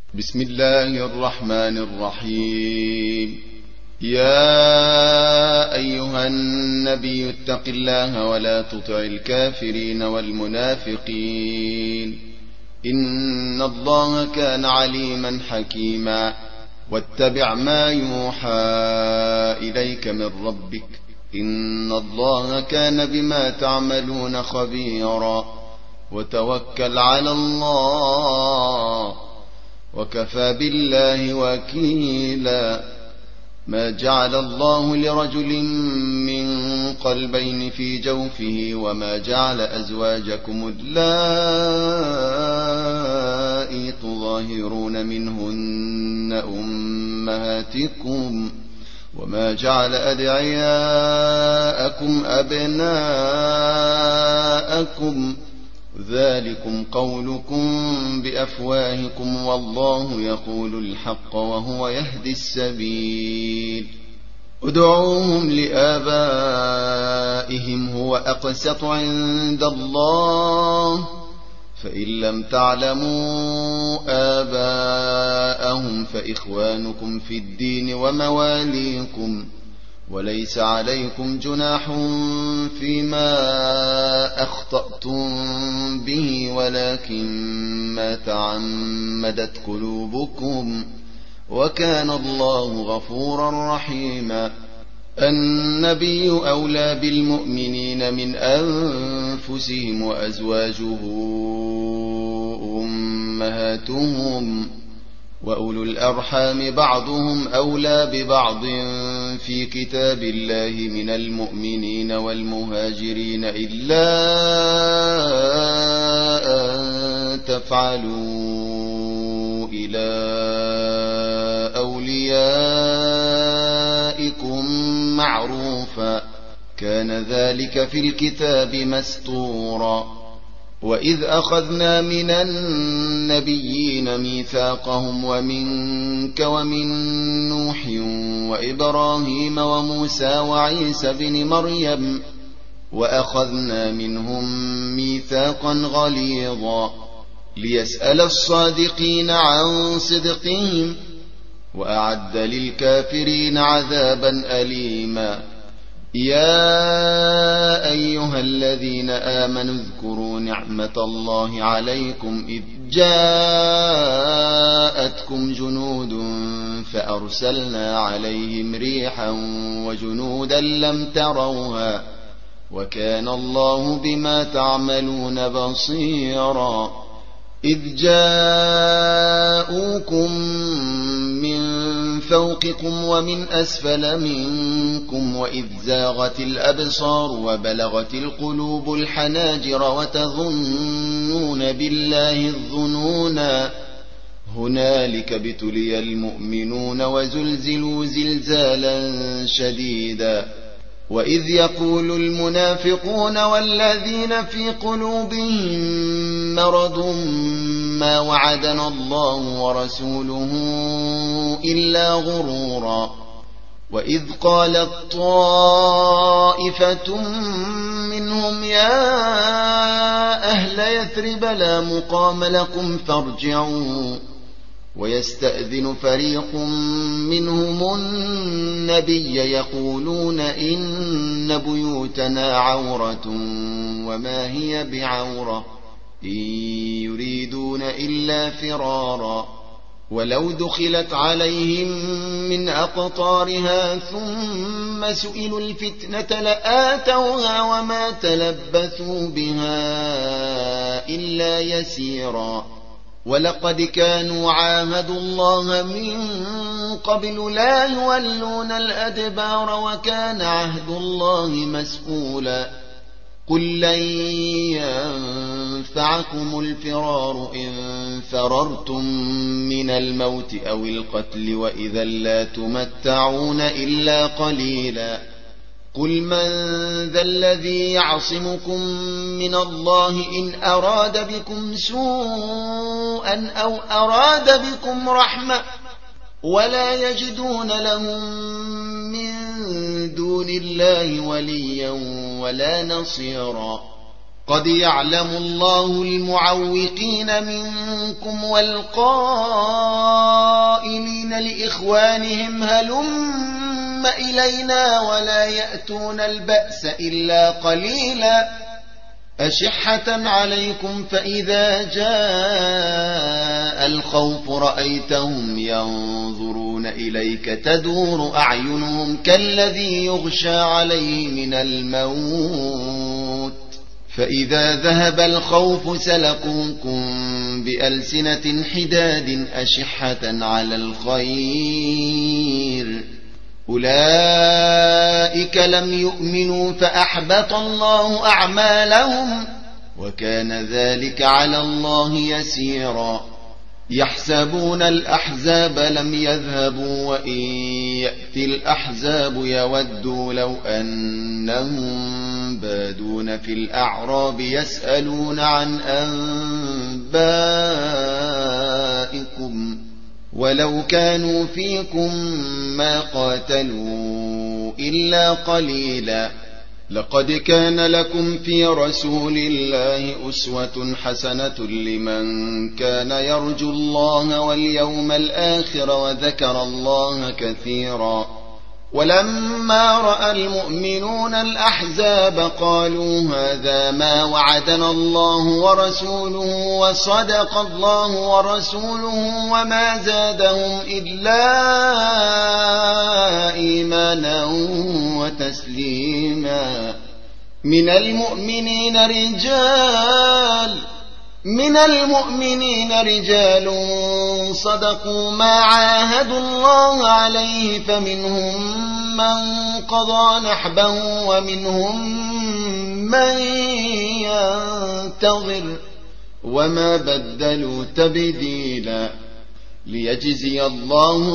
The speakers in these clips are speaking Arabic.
بسم الله الرحمن الرحيم. يا أيها النبي اتق الله ولا تطع الكافرين والمنافقين إن الله كان عليما حكيما. واتبع ما يوحى إليك من ربك إن الله كان بما تعملون خبيرا. وتوكل على الله وكفى بالله وكيلا. ما جعل الله لرجل من قلبين في جوفه وما جعل أزواجكم اللائي تظاهرون منهن أمهاتكم وما جعل أدعياءكم أبناءكم ذلكم قولكم بأفواهكم والله يقول الحق وهو يهدي السبيل. ادعوهم لآبائهم هو أقسط عند الله فإن لم تعلموا آباءهم فإخوانكم في الدين ومواليكم وليس عليكم جناح فيما أخطأتم به ولكن ما تعمدت قلوبكم وكان الله غفورا رحيما. النبي أولى بالمؤمنين من أنفسهم وأزواجه أمهاتهم وأولو الأرحام بعضهم أولى ببعض في كتاب الله من المؤمنين والمهاجرين إلا أن تفعلوا إلى أوليائكم معروفا كان ذلك في الكتاب مسطورا. وإذ أخذنا من النبيين ميثاقهم ومنك ومن نوح وإبراهيم وموسى وعيسى بن مريم وأخذنا منهم ميثاقا غليظا ليسأل الصادقين عن صدقهم وأعد للكافرين عذابا أليما. يا أيها الذين آمنوا اذكروا نعمة الله عليكم إذ جاءتكم جنود فأرسلنا عليهم ريحا وجنودا لم تروها وكان الله بما تعملون بصيرا. إذ جاءوكم من فوقكم ومن أسفل منكم وإذ زاغت الأبصار وبلغت القلوب الحناجر وتظنون بالله الظنونا هنالك ابتلي المؤمنون وزلزلوا زلزالا شديدا. وإذ يقول المنافقون والذين في قلوبهم مرض ما وعدنا الله ورسوله إلا غرورا. وإذ قالت طائفة منهم يا أهل يثرب لا مقام لكم فارجعوا ويستأذن فريق منهم النبي يقولون إن بيوتنا عورة وما هي بعورة إن يريدون إلا فرارا. ولو دخلت عليهم من أقطارها ثم سئلوا الفتنة لآتوها وما تلبثوا بها إلا يسيرا. ولقد كانوا عاهدوا الله من قبل لا يولون الأدبار وكان عهد الله مسؤولا. قل لن ينفعكم الفرار إن فررتم من الموت أو القتل وإذا لا تمتعون إلا قليلا. قل من ذا الذي يعصمكم من الله إن أراد بكم سوءا أو أراد بكم رحمة ولا يجدون لهم من دون الله وليا ولا نصيرا. قد يعلم الله المعوقين منكم والقائلين لإخوانهم هلم إلينا ولا يأتون البأس إلا قليلا أشحة عليكم فإذا جاء الخوف رأيتهم ينظرون إليك تدور أعينهم كالذي يغشى عليه من الموت فإذا ذهب الخوف سلقوكم بألسنة حداد أشحة على الخير أولئك لم يؤمنوا فأحبط الله أعمالهم وكان ذلك على الله يسيرا يحسبون الأحزاب لم يذهبوا وإن يأتي الأحزاب يودوا لو أنهم بادون في الأعراب يسألون عن أنبائكم ولو كانوا فيكم ما قاتلوا إلا قليلا لقد كان لكم في رسول الله أسوة حسنة لمن كان يرجو الله واليوم الآخر وذكر الله كثيرا ولما رأى المؤمنون الأحزاب قالوا هذا ما وعدنا الله ورسوله وصدق الله ورسوله وما زادهم إلا إيمانا وتسليما من المؤمنين رجال صدقوا ما عاهدوا الله عليه فمنهم من قضى نحبه ومنهم من ينتظر وما بدلوا تبديلا ليجزي الله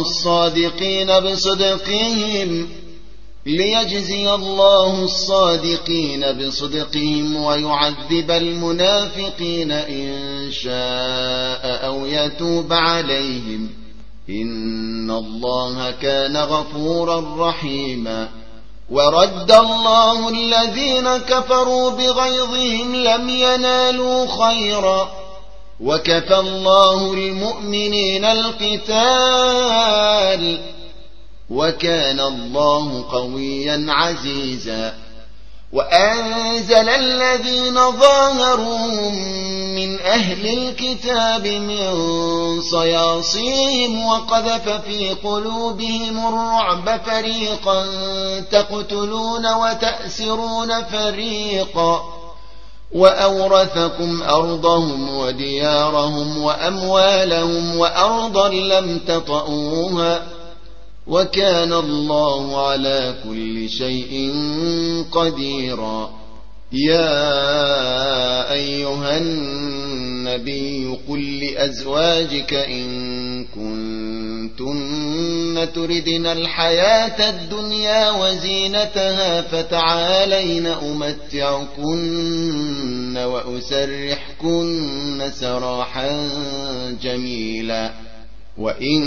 الصادقين بصدقهم ويعذب المنافقين إن شاء أو يتوب عليهم إن الله كان غفورا رحيما ورد الله الذين كفروا بغيظهم لم ينالوا خيرا وكفى الله المؤمنين القتال وكان الله قويا عزيزا وأنزل الذين ظاهروهم من أهل الكتاب من صياصيهم وقذف في قلوبهم الرعب فريقا تقتلون وتأسرون فريقا وأورثكم أرضهم وديارهم وأموالهم وأرضا لم تطئوها وكان الله على كل شيء قديرا يا أيها النبي قل لأزواجك إن كنتن تردن الحياة الدنيا وزينتها فتعالين أمتعكن وأسرحكن سراحا جميلا وإن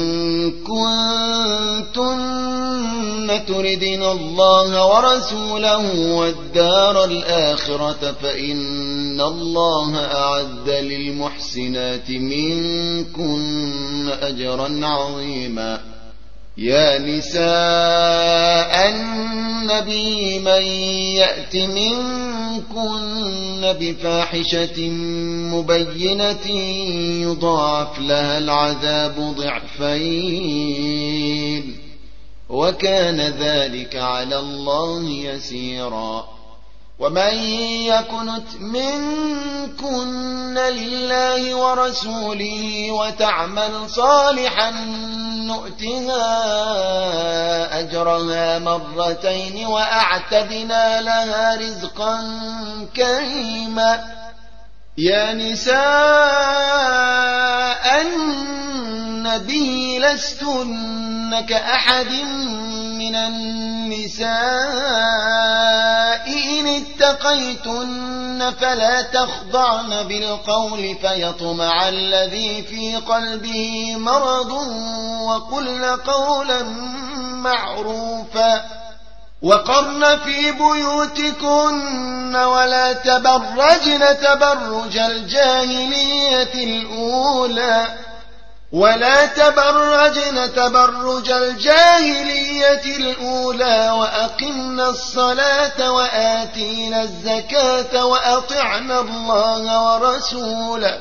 كنتن تردن الله ورسوله والدار الآخرة فإن الله أعد للمحسنات منكن أجرا عظيما يا نساء النبي من يأت منكن بفاحشة مبينة يضاعف لها العذاب ضعفين وكان ذلك على الله يسيرا ومن يكنت منكن لله ورسوله وتعمل صالحا نؤتها أجرها مرتين وأعتدنا لها رزقا كريما يا نساء النبي لستن كأحد من النساء إن اتقيتن فلا تخضعن بالقول فيطمع الذي في قلبه مرض وقلن قولا معروفا وقرن في بيوتكن ولا تبرجن تبرج الجاهلية الأولى وأقمنا الصلاة وآتينا الزكاة وأطعنا الله ورسوله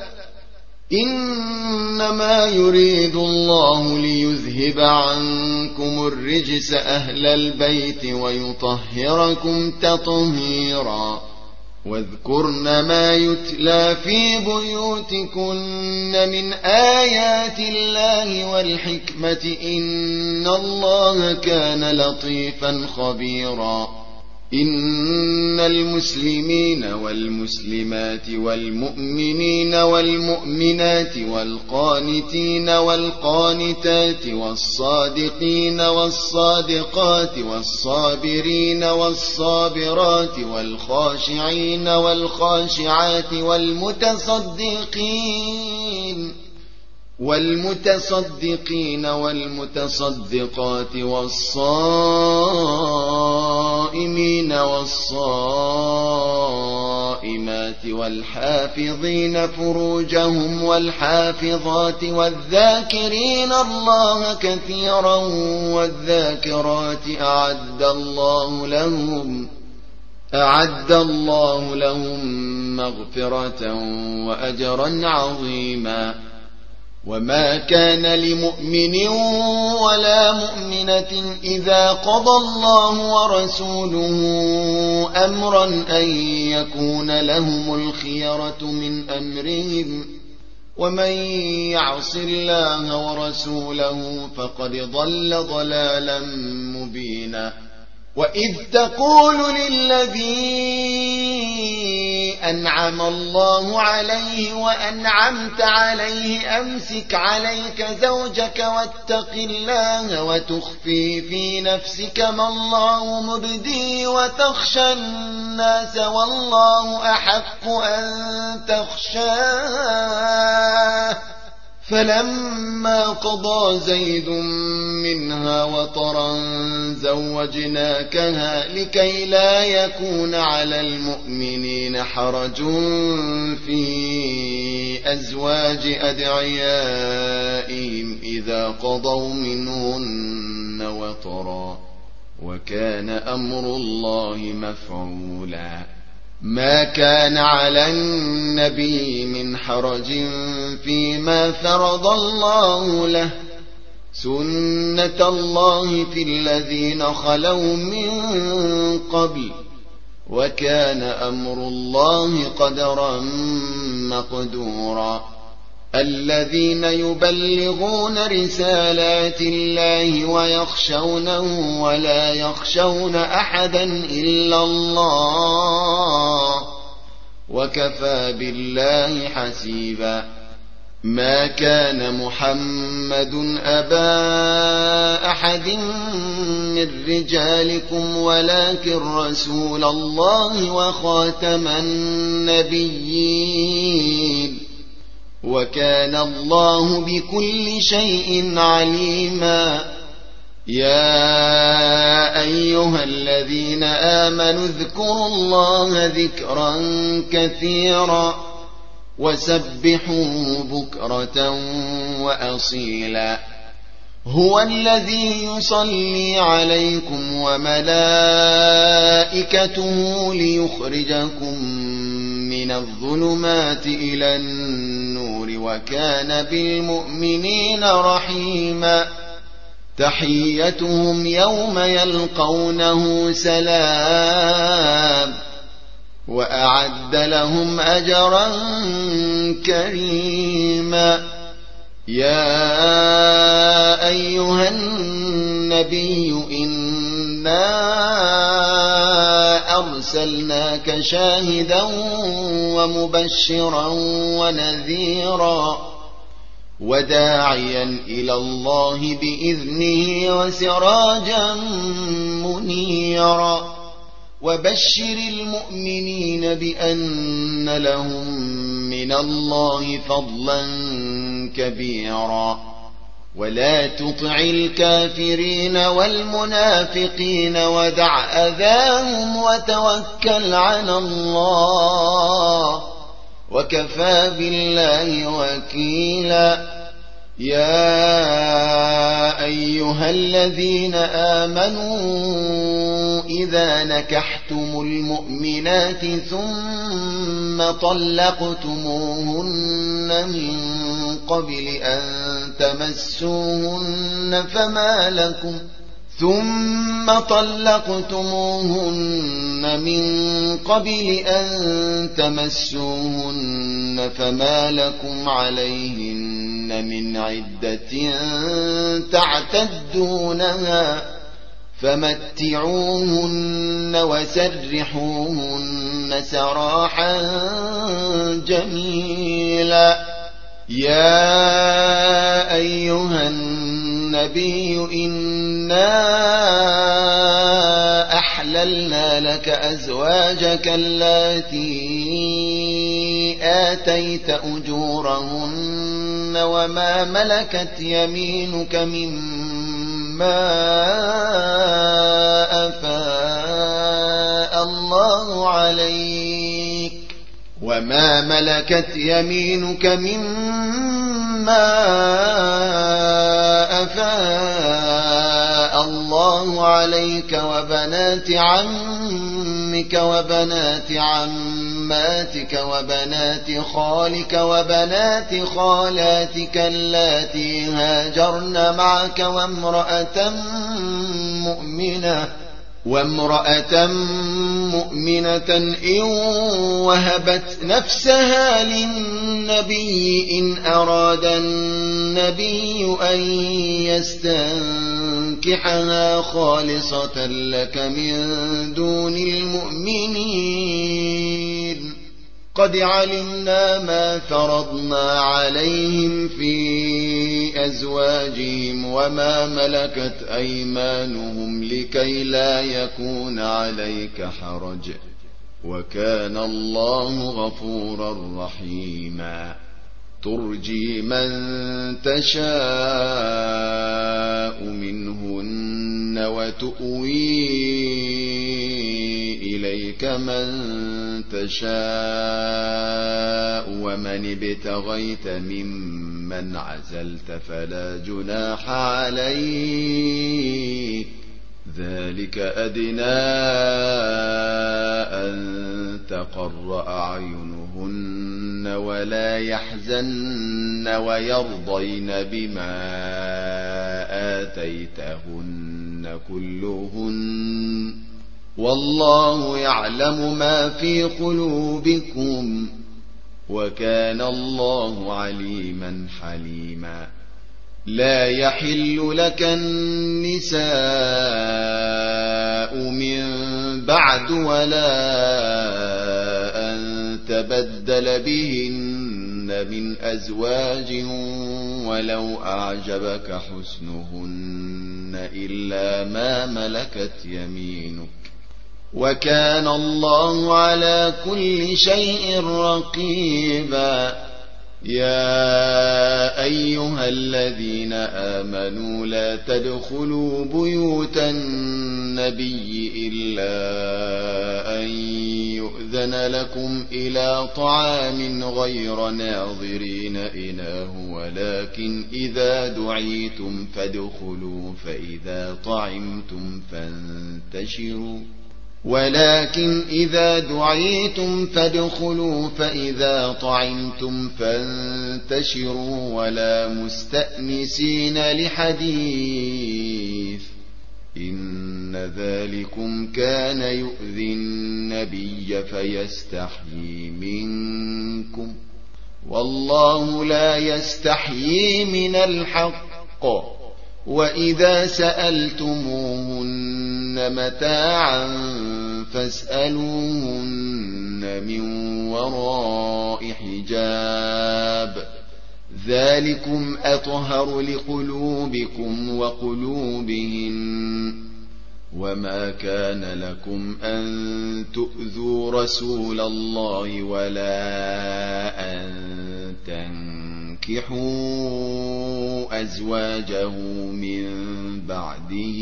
إنما يريد الله ليذهب عنكم الرجس أهل البيت ويطهركم تطهيرا واذكرن ما يتلى في بيوتكن من آيات الله والحكمة إن الله كان لطيفا خبيرا إن المسلمين والمسلمات والمؤمنين والمؤمنات والقانتين والقانتات والصادقين والصادقات والصابرين والصابرات والخاشعين والخاشعات والمتصدقين والمتصدقات والصائمين والصائمات والحافظين فروجهم والحافظات والذاكرين الله كثيرا والذاكرات أعد الله لهم مغفرة وأجرا عظيما وما كان لمؤمن ولا مؤمنة إذا قضى الله ورسوله أمرا أن يكون لهم الخيرة من أمرهم ومن يعص الله ورسوله فقد ضل ضلالا مبينا وإذ تقول للذي أنعم الله عليه وأنعمت عليه أمسك عليك زوجك واتق الله وتخفي في نفسك ما الله مبديه وتخشى الناس والله أحق أن تخشاه فلما قضى زيد منها وطرا زوجناكها لكي لا يكون على المؤمنين حرج في أزواج أدعيائهم إذا قضوا منهن وطرا وكان أمر الله مفعولا ما كان على النبي من حرج فيما فرض الله له سنة الله في الذين خلوا من قبل وكان أمر الله قدرا مقدورا الذين يبلغون رسالات الله ويخشونه ولا يخشون أحدا إلا الله وكفى بالله حسيبا ما كان محمد أبا أحد من رجالكم ولكن رسول الله وخاتم النبيين وكان الله بكل شيء عليما يا أيها الذين آمنوا اذكروا الله ذكرا كثيرا وسبحوه بكرة وأصيلا هو الذي يصلي عليكم وملائكته ليخرجكم من الظلمات إلى النور وكان بالمؤمنين رحيما تحيتهم يوم يلقونه سلام وأعد لهم أجرا كريما يا أيها النبي إنا أرسلناك شاهدا ومبشرا ونذيرا وداعيا إلى الله بإذنه وسراجا منيرا وبشر المؤمنين بأن لهم من الله فضلا كبيرا ولا تطع الكافرين والمنافقين ودع أذاهم وتوكل على الله وكفى بالله وكيلا. يا أيها الذين آمنوا إذا نكحتم المؤمنات ثم طلقتموهن من قبل أن تمسوهن فما لكم عليهن من عدة تعتدونها فمتعوهن وسرحوهن سراحا جميلا. يا أيها النبي إنا أحللنا لك أزواجك اللاتي آتيت أجورهن وما ملكت يمينك مما أفاء الله عليك وبنات عمك وبنات عماتك وبنات خالك وبنات خالاتك اللاتي هاجرن معك وامرأة مؤمنة إن وهبت نفسها للنبي إن أراد النبي أن يستنكحها خالصة لك من دون المؤمنين. قد علمنا ما فرضنا عليهم في أزواجهم وما ملكت أيمانهم لكي لا يكون عليك حرج وكان الله غفورا رحيما. ترجي من تشاء منهن وتؤوي إليك من تشاء ومن ابتغيت ممن عزلت فلا جناح عليك ذلك أدنى أن تقر أعينهن ولا يحزن ويرضين بما آتيتهن كلهن والله يعلم ما في قلوبكم وكان الله عليما حليما. لا يحل لك النساء من بعد ولا أن تبدل بهن من أزواج ولو أعجبك حسنهن إلا ما ملكت يمينك وكان الله على كل شيء رقيبا. يا أيها الذين آمنوا لا تدخلوا بيوت النبي إلا أن يؤذن لكم إلى طعام غير ناظرين إناه ولكن إذا دعيتم فادخلوا فإذا طعمتم فانتشروا ولا مستأنسين لحديث إن ذلكم كان يؤذي النبي فيستحيي منكم والله لا يستحيي من الحق. وإذا سألتموهن متاعا فاسألوهن من وراء حجاب ذلكم أطهر لقلوبكم وقلوبهن. وما كان لكم أن تؤذوا رسول الله ولا أن تنكحوا أزواجه من بعده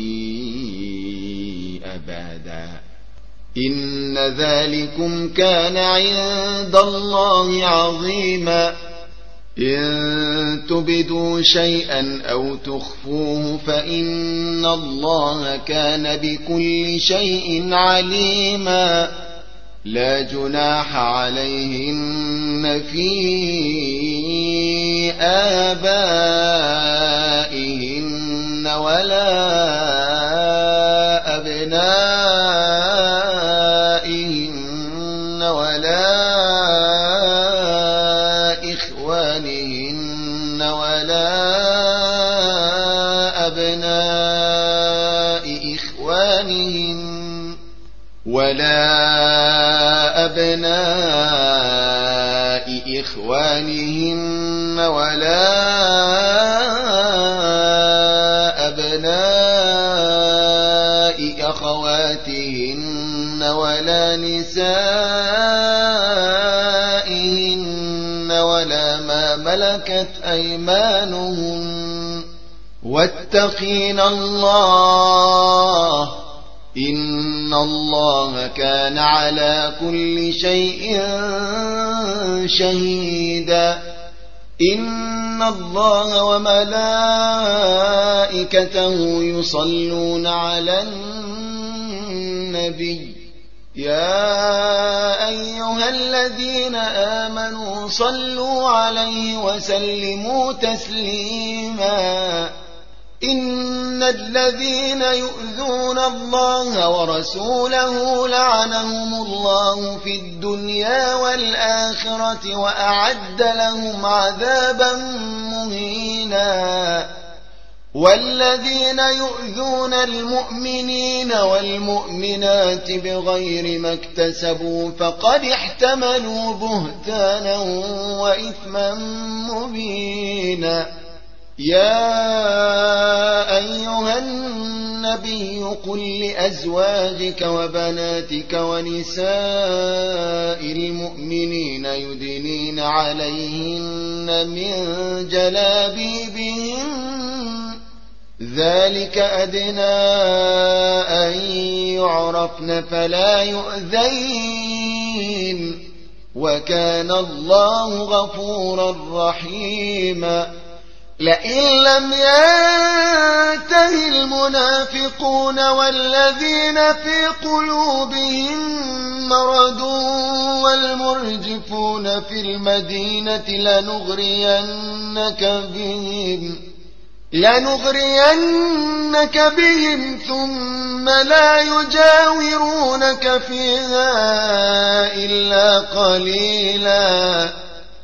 أبدا إن ذلكم كان عند الله عظيما إن تبدوا شيئا أو تخفوه فإن الله كان بكل شيء عليما لا جناح عليهن في آبائهن ولا أبنائهن ولا إخوانهن ولا أبناء إخوانهن ولا أبناء إخوانهن ولا أبناء أخواتهن ولا نسائهن ولا ما ملكت أيمانهن واتقين الله إن الله كان على كل شيء شهيدا إن الله وملائكته يصلون على النبي يا أيها الذين آمنوا صلوا عليه وسلموا تسليما إن الذين يؤذون الله ورسوله لعنهم الله في الدنيا والآخرة وأعد لهم عذابا مهينا والذين يؤذون المؤمنين والمؤمنات بغير ما اكتسبوا فقد احتملوا بهتانا وإثما مبينا يا أيها النبي قل لأزواجك وبناتك ونساء المؤمنين يدنين عليهن من جلابيبهن ذلك أدنى أن يعرفن فلا يؤذين وكان الله غفورا رحيما لئن لم ينته المنافقون والذين في قلوبهم مرض والمرجفون في المدينة لنغرينك بهم ثم لا يجاورونك فيها إلا قليلا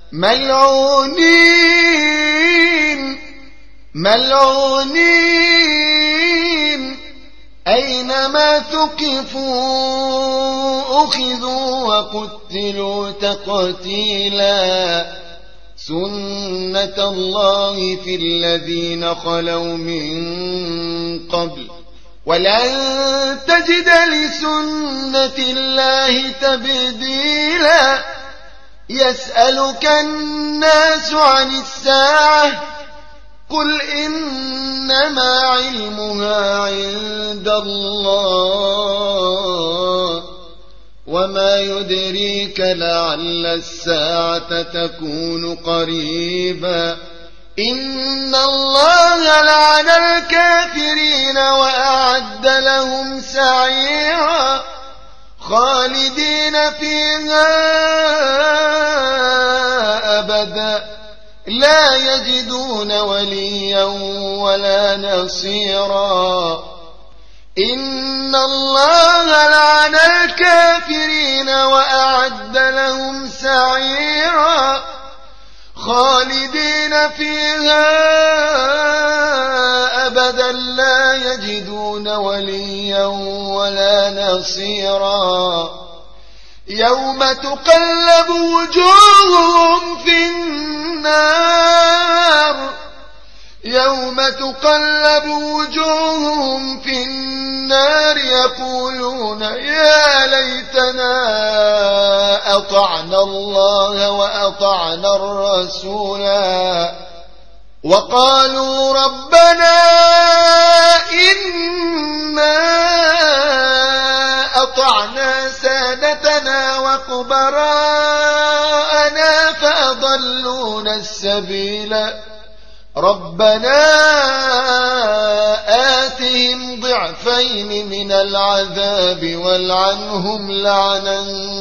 ملعونين أينما ثقفوا أخذوا وقتلوا تقتيلا سنة الله في الذين خلوا من قبل ولن تجد لسنة الله تبديلا يسألك الناس عن الساعة قل إنما علمها عند الله وما يدريك لعل الساعة تكون قريبا إن الله لعن الكافرين وأعد لهم سعيرا خالدين فيها أبدا لا يجدون وليا ولا نصيرا إن الله لعن الكافرين وأعد لهم سعيرا خالدين فيها أبدا لا يجدون وليا ولا نصيرا يوم تقلب وجوههم في النار يقولون يا ليتنا أطعنا الله وأطعنا الرسولا وقالوا ربنا إنا أطعنا سادتنا وكبراءنا فأضلونا السبيل ربنا آتهم ضعفين من العذاب والعنهم لعنا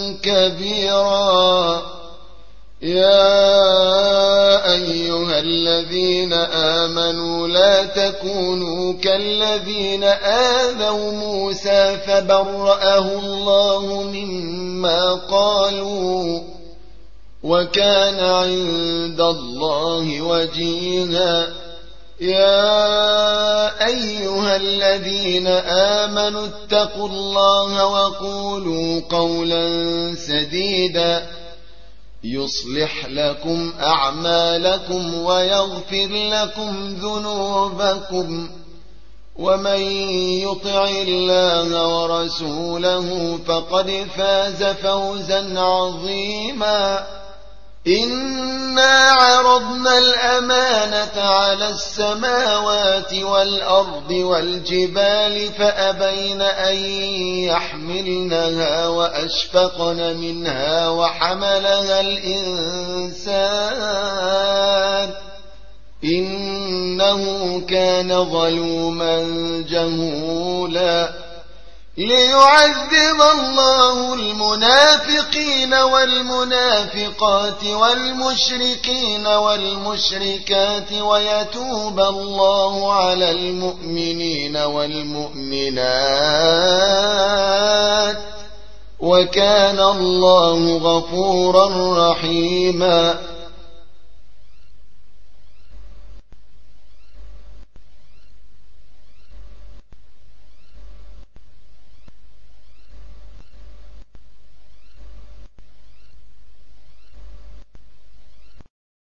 كبيرا يا أيها الذين آمنوا لا تكونوا كالذين آذوا موسى فبرأه الله مما قالوا وكان عند الله وجيها يا أيها الذين آمنوا اتقوا الله وقولوا قولا سديدا يصلح لكم أعمالكم ويغفر لكم ذنوبكم ومن يطع الله ورسوله فقد فاز فوزا عظيما إنا عرضنا الأمانة على السماوات والأرض والجبال فأبين أن يحملنها وأشفقن منها وحملها الإنسان إنه كان ظلوما جهولا ليعذب الله المنافقين والمنافقات والمشركين والمشركات ويتوب الله على المؤمنين والمؤمنات وكان الله غفورا رحيما